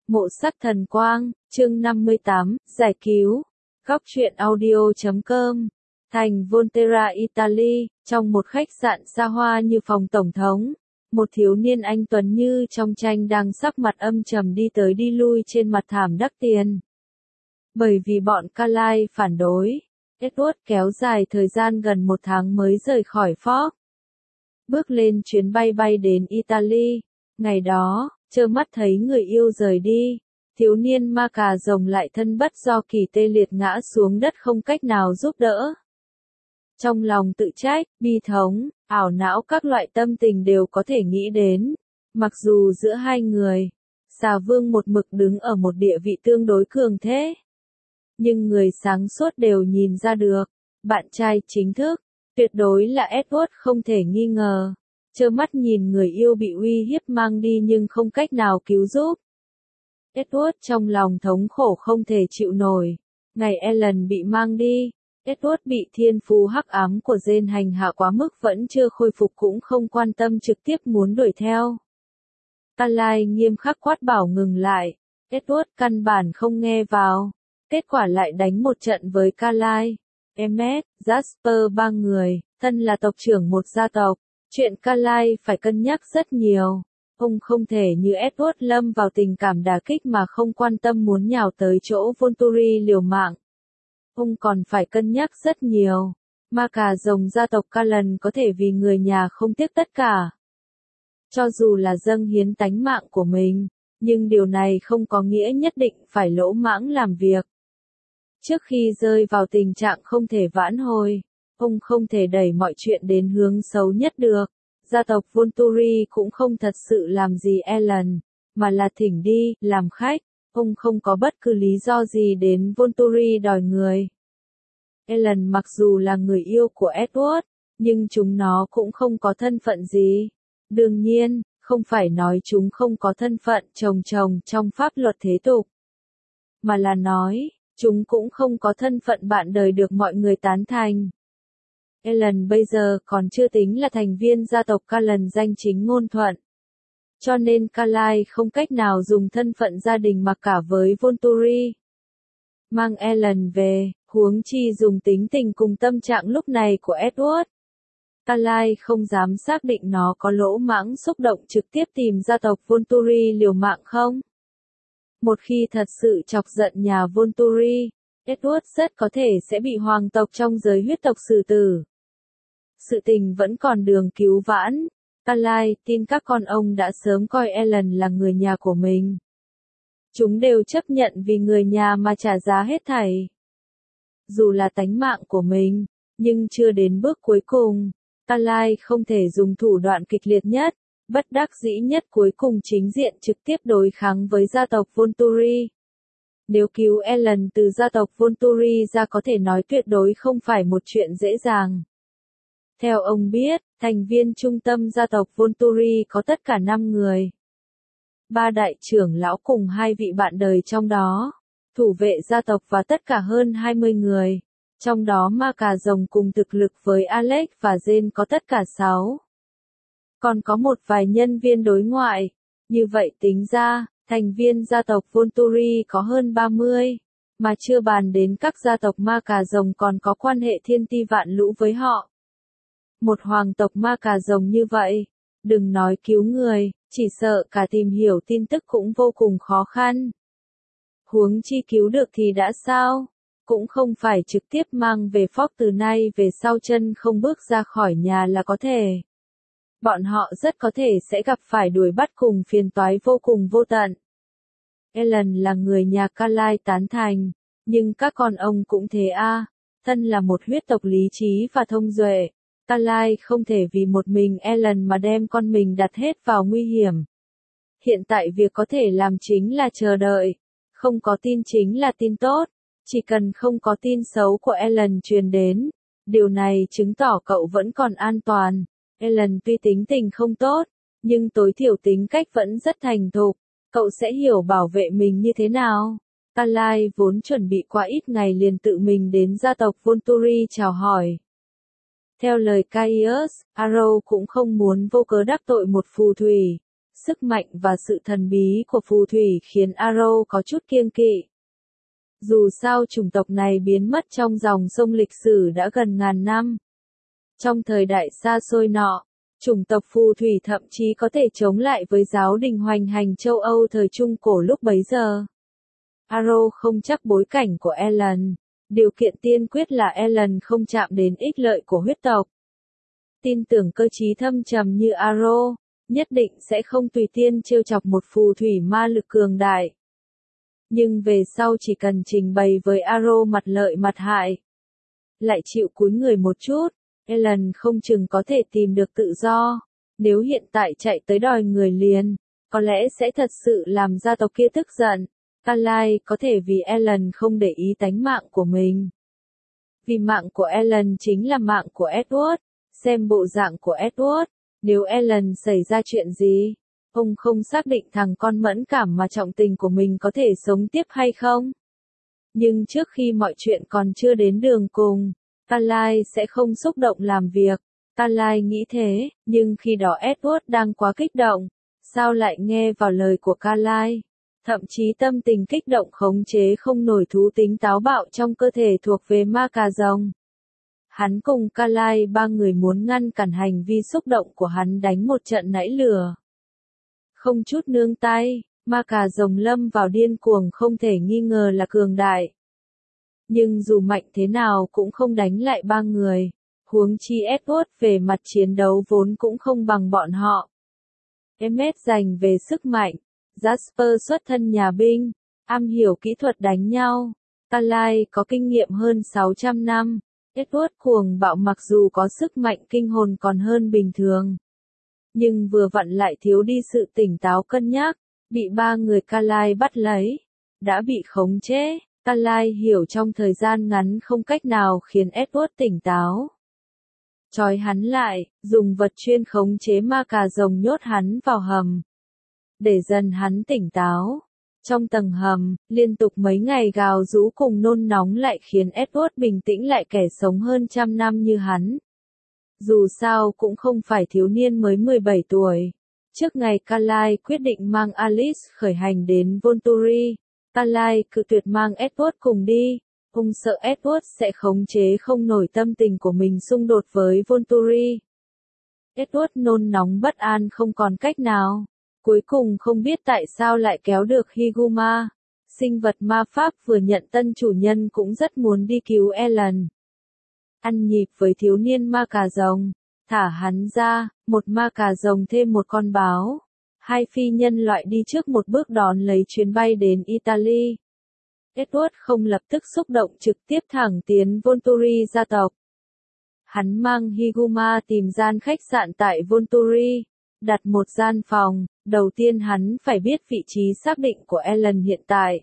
Mộ sắc thần quang, chương 58, giải cứu. Góc truyện audio.com. Thành Volterra, Italy, trong một khách sạn xa hoa như phòng tổng thống, một thiếu niên anh tuấn như trong tranh đang sắc mặt âm trầm đi tới đi lui trên mặt thảm đắc tiền. Bởi vì bọn Carlyle phản đối, Edward kéo dài thời gian gần 1 tháng mới rời khỏi Fox. Bước lên chuyến bay bay đến Italy. Ngày đó, trơ mắt thấy người yêu rời đi, thiếu niên ma cà rồng lại thân bất do kỳ tê liệt ngã xuống đất không cách nào giúp đỡ. Trong lòng tự trách, bi thống, ảo não các loại tâm tình đều có thể nghĩ đến. Mặc dù giữa hai người, xà vương một mực đứng ở một địa vị tương đối cường thế. Nhưng người sáng suốt đều nhìn ra được, bạn trai chính thức, tuyệt đối là Edward không thể nghi ngờ. Trơ mắt nhìn người yêu bị uy hiếp mang đi nhưng không cách nào cứu giúp. Edward trong lòng thống khổ không thể chịu nổi. Ngày Ellen bị mang đi, Edward bị thiên phú hắc ám của Jane hành hạ quá mức vẫn chưa khôi phục cũng không quan tâm trực tiếp muốn đuổi theo. Carlyle nghiêm khắc quát bảo ngừng lại. Edward căn bản không nghe vào. Kết quả lại đánh một trận với Carlyle, Emmet, Jasper ba người, thân là tộc trưởng một gia tộc. Chuyện Carlyle phải cân nhắc rất nhiều. Ông không thể như Edward lâm vào tình cảm đả kích mà không quan tâm muốn nhào tới chỗ Volturi liều mạng. Ông còn phải cân nhắc rất nhiều. Ma cà rồng gia tộc Cullen có thể vì người nhà không tiếc tất cả. Cho dù là dâng hiến tánh mạng của mình, nhưng điều này không có nghĩa nhất định phải lỗ mãng làm việc. Trước khi rơi vào tình trạng không thể vãn hồi, ông không thể đẩy mọi chuyện đến hướng xấu nhất được. Gia tộc Volturi cũng không thật sự làm gì Ellen, mà là thỉnh đi, làm khách. Ông không có bất cứ lý do gì đến Volturi đòi người. Ellen mặc dù là người yêu của Edward, nhưng chúng nó cũng không có thân phận gì. Đương nhiên, không phải nói chúng không có thân phận chồng trong pháp luật thế tục, mà là nói, chúng cũng không có thân phận bạn đời được mọi người tán thành. Ellen bây giờ còn chưa tính là thành viên gia tộc Cullen danh chính ngôn thuận. Cho nên Carlyle không cách nào dùng thân phận gia đình mặc cả với Volturi. Mang Ellen về, huống chi dùng tính tình cùng tâm trạng lúc này của Edward. Carlyle không dám xác định nó có lỗ mãng xúc động trực tiếp tìm gia tộc Volturi liều mạng không. Một khi thật sự chọc giận nhà Volturi, Edward rất có thể sẽ bị hoàng tộc trong giới huyết tộc xử tử. Sự tình vẫn còn đường cứu vãn. Carlyle tin các con ông đã sớm coi Ellen là người nhà của mình. Chúng đều chấp nhận vì người nhà mà trả giá hết thảy. Dù là tánh mạng của mình, nhưng chưa đến bước cuối cùng. Carlyle không thể dùng thủ đoạn kịch liệt nhất, bất đắc dĩ nhất cuối cùng chính diện trực tiếp đối kháng với gia tộc Volturi. Nếu cứu Ellen từ gia tộc Volturi ra có thể nói tuyệt đối không phải một chuyện dễ dàng. Theo ông biết, thành viên trung tâm gia tộc Volturi có tất cả 5 người. 3 đại trưởng lão cùng 2 vị bạn đời trong đó, thủ vệ gia tộc và tất cả hơn 20 người. Trong đó ma cà rồng cùng thực lực với Alex và Jane có tất cả 6. Còn có một vài nhân viên đối ngoại. Như vậy tính ra, thành viên gia tộc Volturi có hơn 30. Mà chưa bàn đến các gia tộc ma cà rồng còn có quan hệ thiên ti vạn lũ với họ. Một hoàng tộc ma cà rồng như vậy, đừng nói cứu người, chỉ sợ cả tìm hiểu tin tức cũng vô cùng khó khăn. Huống chi cứu được thì đã sao? Cũng không phải trực tiếp mang về Fox từ nay về sau chân không bước ra khỏi nhà là có thể. Bọn họ rất có thể sẽ gặp phải đuổi bắt cùng phiền toái vô cùng vô tận. Ellen là người nhà Carlyle tán thành, nhưng các con ông cũng thế a. Thân là một huyết tộc lý trí và thông duệ, Carlyle không thể vì một mình Ellen mà đem con mình đặt hết vào nguy hiểm. Hiện tại việc có thể làm chính là chờ đợi. Không có tin chính là tin tốt. Chỉ cần không có tin xấu của Ellen truyền đến, điều này chứng tỏ cậu vẫn còn an toàn. Ellen tuy tính tình không tốt, nhưng tối thiểu tính cách vẫn rất thành thục. Cậu sẽ hiểu bảo vệ mình như thế nào. Carlyle vốn chuẩn bị qua ít ngày liền tự mình đến gia tộc Volturi chào hỏi. Theo lời Caius, Arrow cũng không muốn vô cớ đắc tội một phù thủy. Sức mạnh và sự thần bí của phù thủy khiến Arrow có chút kiêng kỵ. Dù sao chủng tộc này biến mất trong dòng sông lịch sử đã gần ngàn năm. Trong thời đại xa xôi nọ, chủng tộc phù thủy thậm chí có thể chống lại với giáo đình hoành hành châu Âu thời Trung Cổ lúc bấy giờ. Arrow không chắc bối cảnh của Ellen. Điều kiện tiên quyết là Ellen không chạm đến ích lợi của huyết tộc. Tin tưởng cơ trí thâm trầm như Arrow, nhất định sẽ không tùy tiện trêu chọc một phù thủy ma lực cường đại. Nhưng về sau chỉ cần trình bày với Arrow mặt lợi mặt hại, lại chịu cúi người một chút, Ellen không chừng có thể tìm được tự do. Nếu hiện tại chạy tới đòi người liền, có lẽ sẽ thật sự làm gia tộc kia tức giận. Carlisle có thể vì Ellen không để ý tánh mạng của mình. Vì mạng của Ellen chính là mạng của Edward. Xem bộ dạng của Edward, nếu Ellen xảy ra chuyện gì, ông không xác định thằng con mẫn cảm mà trọng tình của mình có thể sống tiếp hay không. Nhưng trước khi mọi chuyện còn chưa đến đường cùng, Carlisle sẽ không xúc động làm việc. Carlisle nghĩ thế, nhưng khi đó Edward đang quá kích động, sao lại nghe vào lời của Carlisle? Thậm chí tâm tình kích động khống chế không nổi thú tính táo bạo trong cơ thể thuộc về ma cà rồng. Hắn cùng Carlisle ba người muốn ngăn cản hành vi xúc động của hắn đánh một trận nảy lửa. Không chút nương tay, ma cà rồng lâm vào điên cuồng không thể nghi ngờ là cường đại. Nhưng dù mạnh thế nào cũng không đánh lại ba người, huống chi Edward về mặt chiến đấu vốn cũng không bằng bọn họ. Emmet giành về sức mạnh, Jasper xuất thân nhà binh, am hiểu kỹ thuật đánh nhau, Carlisle có kinh nghiệm hơn 600 năm. Edward cuồng bạo mặc dù có sức mạnh kinh hồn còn hơn bình thường, nhưng vừa vặn lại thiếu đi sự tỉnh táo cân nhắc, bị ba người Carlisle bắt lấy, đã bị khống chế. Carlisle hiểu trong thời gian ngắn không cách nào khiến Edward tỉnh táo. Trói hắn lại, dùng vật chuyên khống chế ma cà rồng nhốt hắn vào hầm, để dần hắn tỉnh táo. Trong tầng hầm, liên tục mấy ngày gào rú cùng nôn nóng lại khiến Edward bình tĩnh lại kẻ sống hơn trăm năm như hắn. Dù sao cũng không phải thiếu niên mới 17 tuổi. Trước ngày Carlisle quyết định mang Alice khởi hành đến Volturi, Carlisle cự tuyệt mang Edward cùng đi. Ông sợ Edward sẽ khống chế không nổi tâm tình của mình xung đột với Volturi. Edward nôn nóng bất an không còn cách nào. Cuối cùng không biết tại sao lại kéo được Higuma. Sinh vật ma pháp vừa nhận tân chủ nhân cũng rất muốn đi cứu Ellen. Ăn nhịp với thiếu niên ma cà rồng, thả hắn ra, một ma cà rồng thêm một con báo. Hai phi nhân loại đi trước một bước đón lấy chuyến bay đến Italy. Edward không lập tức xúc động trực tiếp thẳng tiến Volturi gia tộc. Hắn mang Higuma tìm gian khách sạn tại Volturi, đặt một gian phòng. Đầu tiên hắn phải biết vị trí xác định của Ellen hiện tại.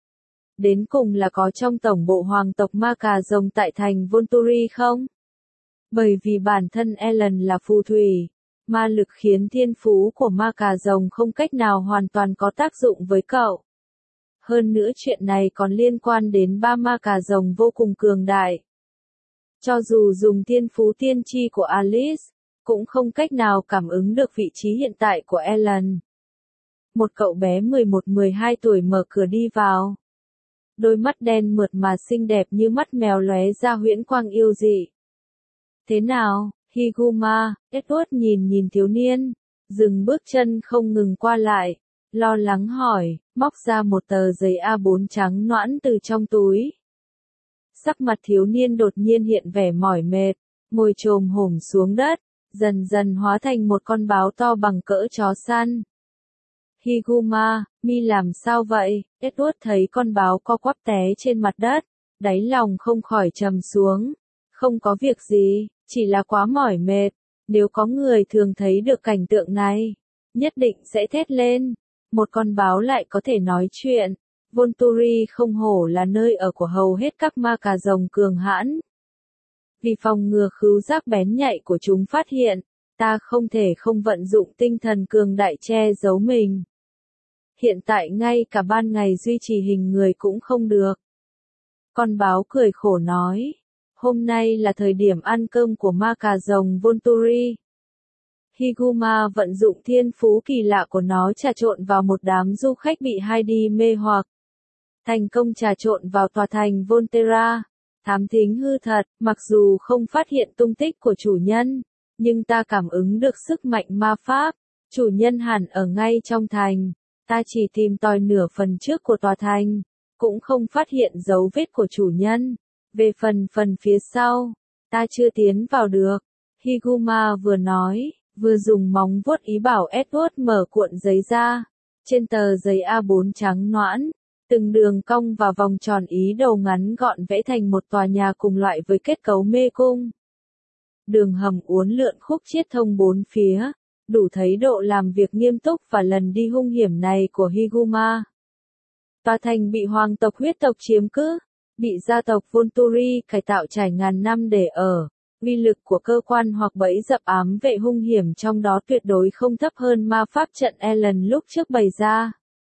Đến cùng là có trong tổng bộ hoàng tộc ma cà rồng tại thành Volturi không? Bởi vì bản thân Ellen là phù thủy, ma lực khiến thiên phú của ma cà rồng không cách nào hoàn toàn có tác dụng với cậu. Hơn nữa chuyện này còn liên quan đến ba ma cà rồng vô cùng cường đại. Cho dù dùng thiên phú tiên tri của Alice, cũng không cách nào cảm ứng được vị trí hiện tại của Ellen. Một cậu bé 11-12 tuổi mở cửa đi vào. Đôi mắt đen mượt mà xinh đẹp như mắt mèo lóe ra huyễn quang yêu dị. Thế nào, Higuma? Edward nhìn thiếu niên, dừng bước chân không ngừng qua lại, lo lắng hỏi, móc ra một tờ giấy A4 trắng nõn từ trong túi. Sắc mặt thiếu niên đột nhiên hiện vẻ mỏi mệt, ngồi chồm hổm xuống đất, dần dần hóa thành một con báo to bằng cỡ chó săn. Higuma, mi làm sao vậy? Edward thấy con báo co quắp té trên mặt đất, đáy lòng không khỏi trầm xuống. Không có việc gì, chỉ là quá mỏi mệt. Nếu có người thường thấy được cảnh tượng này, nhất định sẽ thét lên. Một con báo lại có thể nói chuyện. Volturi không hổ là nơi ở của hầu hết các ma cà rồng cường hãn. Vì phòng ngừa khứu giác bén nhạy của chúng phát hiện, ta không thể không vận dụng tinh thần cường đại che giấu mình. Hiện tại ngay cả ban ngày duy trì hình người cũng không được. Con báo cười khổ nói, hôm nay là thời điểm ăn cơm của ma cà rồng Volturi. Higuma vận dụng thiên phú kỳ lạ của nó trà trộn vào một đám du khách bị Heidi mê hoặc. Thành công trà trộn vào tòa thành Volterra. Thám thính hư thật, mặc dù không phát hiện tung tích của chủ nhân, nhưng ta cảm ứng được sức mạnh ma pháp. Chủ nhân hẳn ở ngay trong thành. Ta chỉ tìm tòi nửa phần trước của tòa thành, cũng không phát hiện dấu vết của chủ nhân. Về phần phía sau, ta chưa tiến vào được. Higuma vừa nói, vừa dùng móng vuốt ý bảo Edward mở cuộn giấy ra. Trên tờ giấy A4 trắng nõn, từng đường cong và vòng tròn ý đầu ngắn gọn vẽ thành một tòa nhà cùng loại với kết cấu mê cung. Đường hầm uốn lượn khúc chiết thông bốn phía, đủ thấy độ làm việc nghiêm túc và lần đi hung hiểm này của Higuma. Tòa thành bị hoàng tộc huyết tộc chiếm cứ, bị gia tộc Volturi cải tạo trải ngàn năm để ở. Uy lực của cơ quan hoặc bẫy dập ám vệ hung hiểm trong đó tuyệt đối không thấp hơn ma pháp trận Ellen lúc trước bày ra.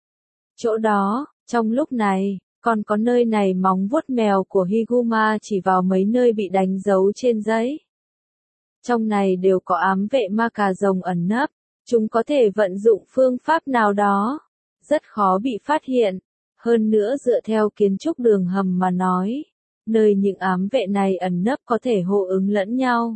Chỗ đó, trong lúc này, còn có nơi này móng vuốt mèo của Higuma chỉ vào mấy nơi bị đánh dấu trên giấy. Trong này đều có ám vệ ma cà rồng ẩn nấp, chúng có thể vận dụng phương pháp nào đó, rất khó bị phát hiện. Hơn nữa dựa theo kiến trúc đường hầm mà nói, nơi những ám vệ này ẩn nấp có thể hô ứng lẫn nhau.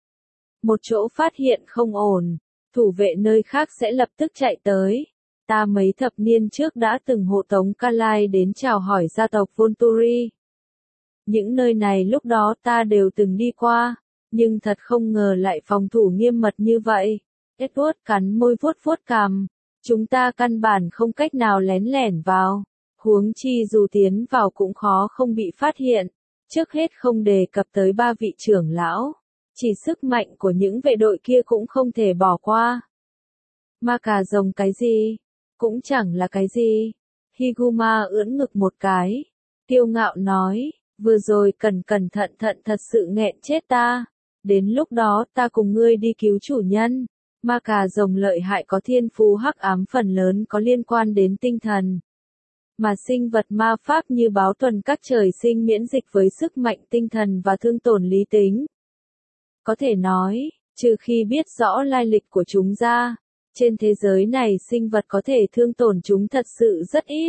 Một chỗ phát hiện không ổn, thủ vệ nơi khác sẽ lập tức chạy tới. Ta mấy thập niên trước đã từng hộ tống Carlisle đến chào hỏi gia tộc Volturi. Những nơi này lúc đó ta đều từng đi qua, nhưng thật không ngờ lại phòng thủ nghiêm mật như vậy. Edward cắn môi vuốt vuốt cằm. Chúng ta căn bản không cách nào lén lẻn vào. Huống chi dù tiến vào cũng khó không bị phát hiện. Trước hết không đề cập tới ba vị trưởng lão. Chỉ sức mạnh của những vệ đội kia cũng không thể bỏ qua. Ma cà rồng cái gì? Cũng chẳng là cái gì. Higuma ưỡn ngực một cái. Kiêu ngạo nói, vừa rồi cẩn thận thật sự nghẹn chết ta. Đến lúc đó ta cùng ngươi đi cứu chủ nhân. Ma cà rồng lợi hại có thiên phú hắc ám phần lớn có liên quan đến tinh thần. Mà sinh vật ma pháp như báo tuần các trời sinh miễn dịch với sức mạnh tinh thần và thương tổn lý tính. Có thể nói, trừ khi biết rõ lai lịch của chúng ra, trên thế giới này sinh vật có thể thương tổn chúng thật sự rất ít.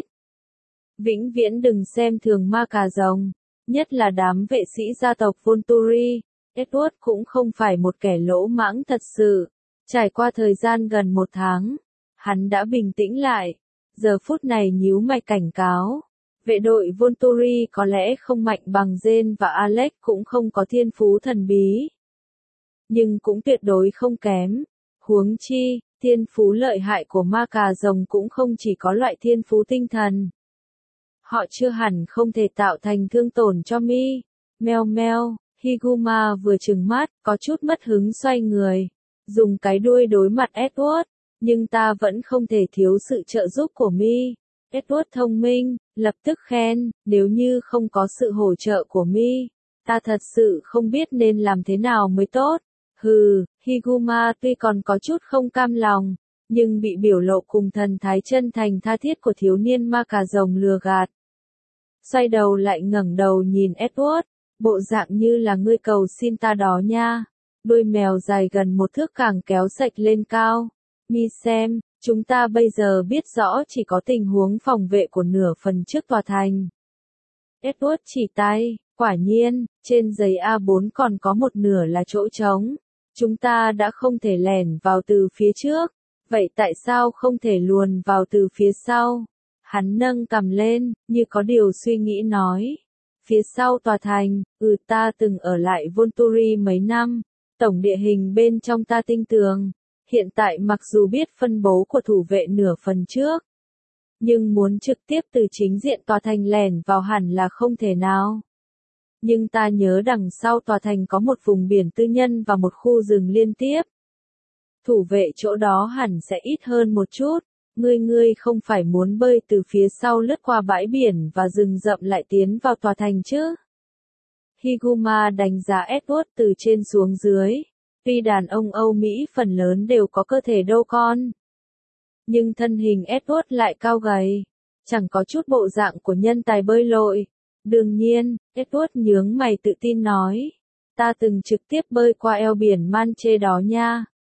Vĩnh viễn đừng xem thường ma cà rồng, nhất là đám vệ sĩ gia tộc Volturi. Edward cũng không phải một kẻ lỗ mãng thật sự. Trải qua thời gian gần 1 tháng, hắn đã bình tĩnh lại. Giờ phút này nhíu mày cảnh cáo. Vệ đội Volturi có lẽ không mạnh bằng Jane và Alex cũng không có thiên phú thần bí. Nhưng cũng tuyệt đối không kém. Huống chi, thiên phú lợi hại của ma cà rồng cũng không chỉ có loại thiên phú tinh thần. Họ chưa hẳn không thể tạo thành thương tổn cho mi. Meo meo, Higuma vừa trừng mắt, có chút mất hứng xoay người. Dùng cái đuôi đối mặt Edward. Nhưng ta vẫn không thể thiếu sự trợ giúp của mi. Edward thông minh, lập tức khen, nếu như không có sự hỗ trợ của mi, ta thật sự không biết nên làm thế nào mới tốt. Hừ, Higuma tuy còn có chút không cam lòng, nhưng bị biểu lộ cùng thần thái chân thành tha thiết của thiếu niên ma cà rồng lừa gạt. Xoay đầu lại ngẩng đầu nhìn Edward, bộ dạng như là ngươi cầu xin ta đó nha. Đuôi mèo dài gần 1 thước càng kéo sạch lên cao. Mi xem, chúng ta bây giờ biết rõ chỉ có tình huống phòng vệ của nửa phần trước tòa thành. Edward chỉ tay, quả nhiên, trên giấy A4 còn có một nửa là chỗ trống. Chúng ta đã không thể lẻn vào từ phía trước, vậy tại sao không thể luồn vào từ phía sau? Hắn nâng cằm lên, như có điều suy nghĩ nói. Phía sau tòa thành, ta từng ở lại Volturi mấy năm, tổng địa hình bên trong ta tinh tường. Hiện tại mặc dù biết phân bố của thủ vệ nửa phần trước, nhưng muốn trực tiếp từ chính diện tòa thành lẻn vào hẳn là không thể nào. Nhưng ta nhớ đằng sau tòa thành có một vùng biển tư nhân và một khu rừng liên tiếp. Thủ vệ chỗ đó hẳn sẽ ít hơn một chút. Ngươi không phải muốn bơi từ phía sau lướt qua bãi biển và rừng rậm lại tiến vào tòa thành chứ? Higuma đánh giá Edward từ trên xuống dưới. Tuy đàn ông Âu Mỹ phần lớn đều có cơ thể đô con, nhưng thân hình Edward lại cao gầy, chẳng có chút bộ dạng của nhân tài bơi lội. Đương nhiên, Edward nhướng mày tự tin nói, ta từng trực tiếp bơi qua eo biển Manche đó nha.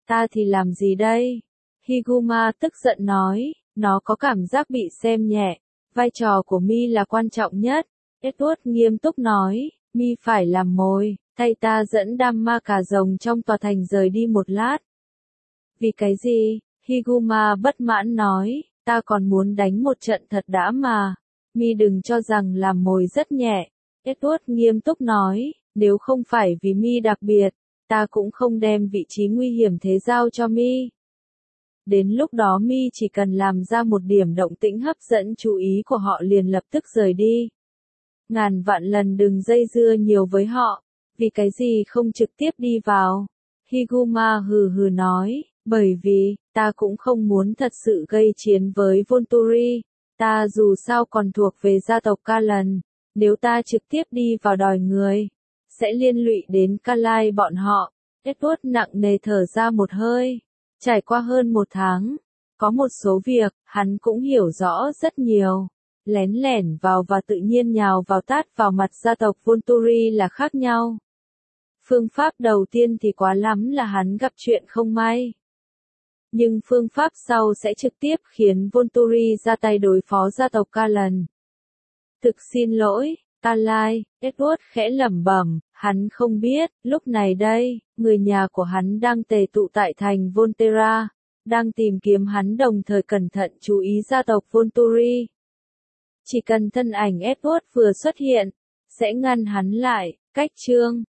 Ta thì làm gì đây? Higuma tức giận nói, nó có cảm giác bị xem nhẹ. Vai trò của Mi là quan trọng nhất. Edward nghiêm túc nói, Mi phải làm mồi, thay ta dẫn đam ma cà rồng trong tòa thành rời đi một lát. Vì cái gì? Higuma bất mãn nói, ta còn muốn đánh một trận thật đã mà. Mi đừng cho rằng làm mồi rất nhẹ. Edward nghiêm túc nói, nếu không phải vì Mi đặc biệt, ta cũng không đem vị trí nguy hiểm thế giao cho Mi. Đến lúc đó Mi chỉ cần làm ra một điểm động tĩnh hấp dẫn chú ý của họ liền lập tức rời đi. Ngàn vạn lần đừng dây dưa nhiều với họ, vì cái gì không trực tiếp đi vào. Higuma hừ hừ nói, bởi vì, ta cũng không muốn thật sự gây chiến với Volturi, ta dù sao còn thuộc về gia tộc Kalan, nếu ta trực tiếp đi vào đòi người, sẽ liên lụy đến Kalai bọn họ. Edward nặng nề thở ra một hơi. Trải qua hơn một tháng, có một số việc, hắn cũng hiểu rõ rất nhiều. Lén lẻn vào và tự nhiên nhào vào tát vào mặt gia tộc Volturi là khác nhau. Phương pháp đầu tiên thì quá lắm là hắn gặp chuyện không may. Nhưng phương pháp sau sẽ trực tiếp khiến Volturi ra tay đối phó gia tộc Kalan. Thực xin lỗi, Kalai, Edward khẽ lẩm bẩm, hắn không biết, lúc này đây, người nhà của hắn đang tề tụ tại thành Volterra, đang tìm kiếm hắn đồng thời cẩn thận chú ý gia tộc Volturi. Chỉ cần thân ảnh Edward vừa xuất hiện, sẽ ngăn hắn lại. Cách chương